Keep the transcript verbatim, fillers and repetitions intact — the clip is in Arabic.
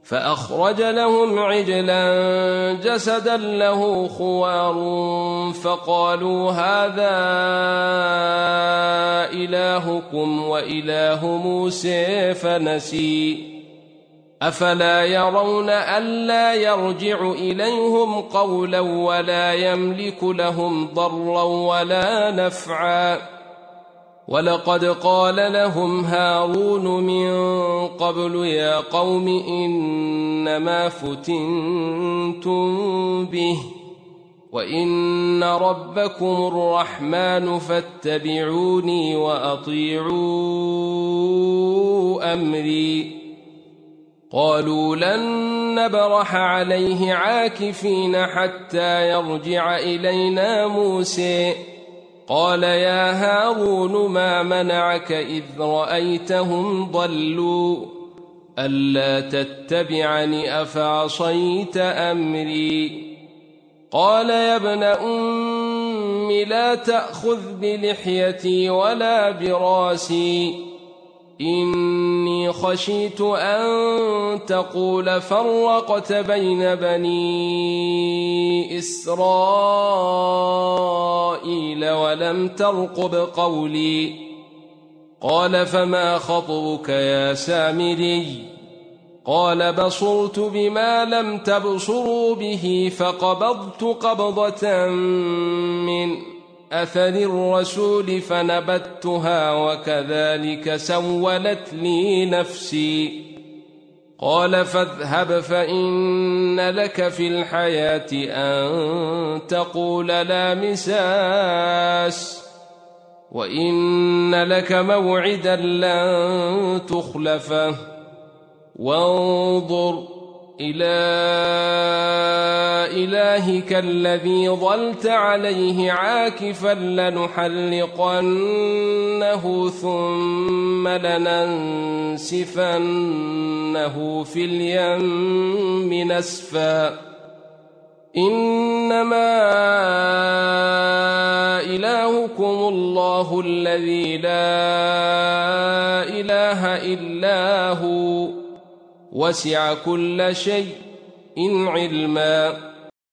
فأخرج لهم عجلا جسدا له خوار فقالوا هذا إلهكم وإله موسى فنسي أفلا يرون ألا يرجع إليهم قولا ولا يملك لهم ضرا ولا نفعا ولقد قال لهم هارون من قبل يا قوم إنما فتنتم به وإن ربكم الرحمن فاتبعوني وأطيعوا أمري قالوا لن نبرح عليه عاكفين حتى يرجع إلينا موسى قال يا هارون ما منعك إذ رأيتهم ضلوا ألا تتبعني أفعصيت أمري قال يا ابن أم لا تأخذ بلحيتي ولا براسي إني خشيت أن تقول فرقت بين بني إسرائيل ولم ترقب قولي قال فما خطبك يا سامري قال بصرت بما لم تبصروا به فقبضت قبضة من أثر الرسول فنبتها وكذلك سولت لي نفسي قال فاذهب فإن لك في الحياة أن تقول لا مساس وإن لك موعدا لن تخلفه وانظر إلى إلهك الذي ظلت عليه عاكفا لنحلقنه ثم لننسفنه في اليم نسفا إنما إلهكم الله الذي لا إله إلا هو وسع كل شيء علما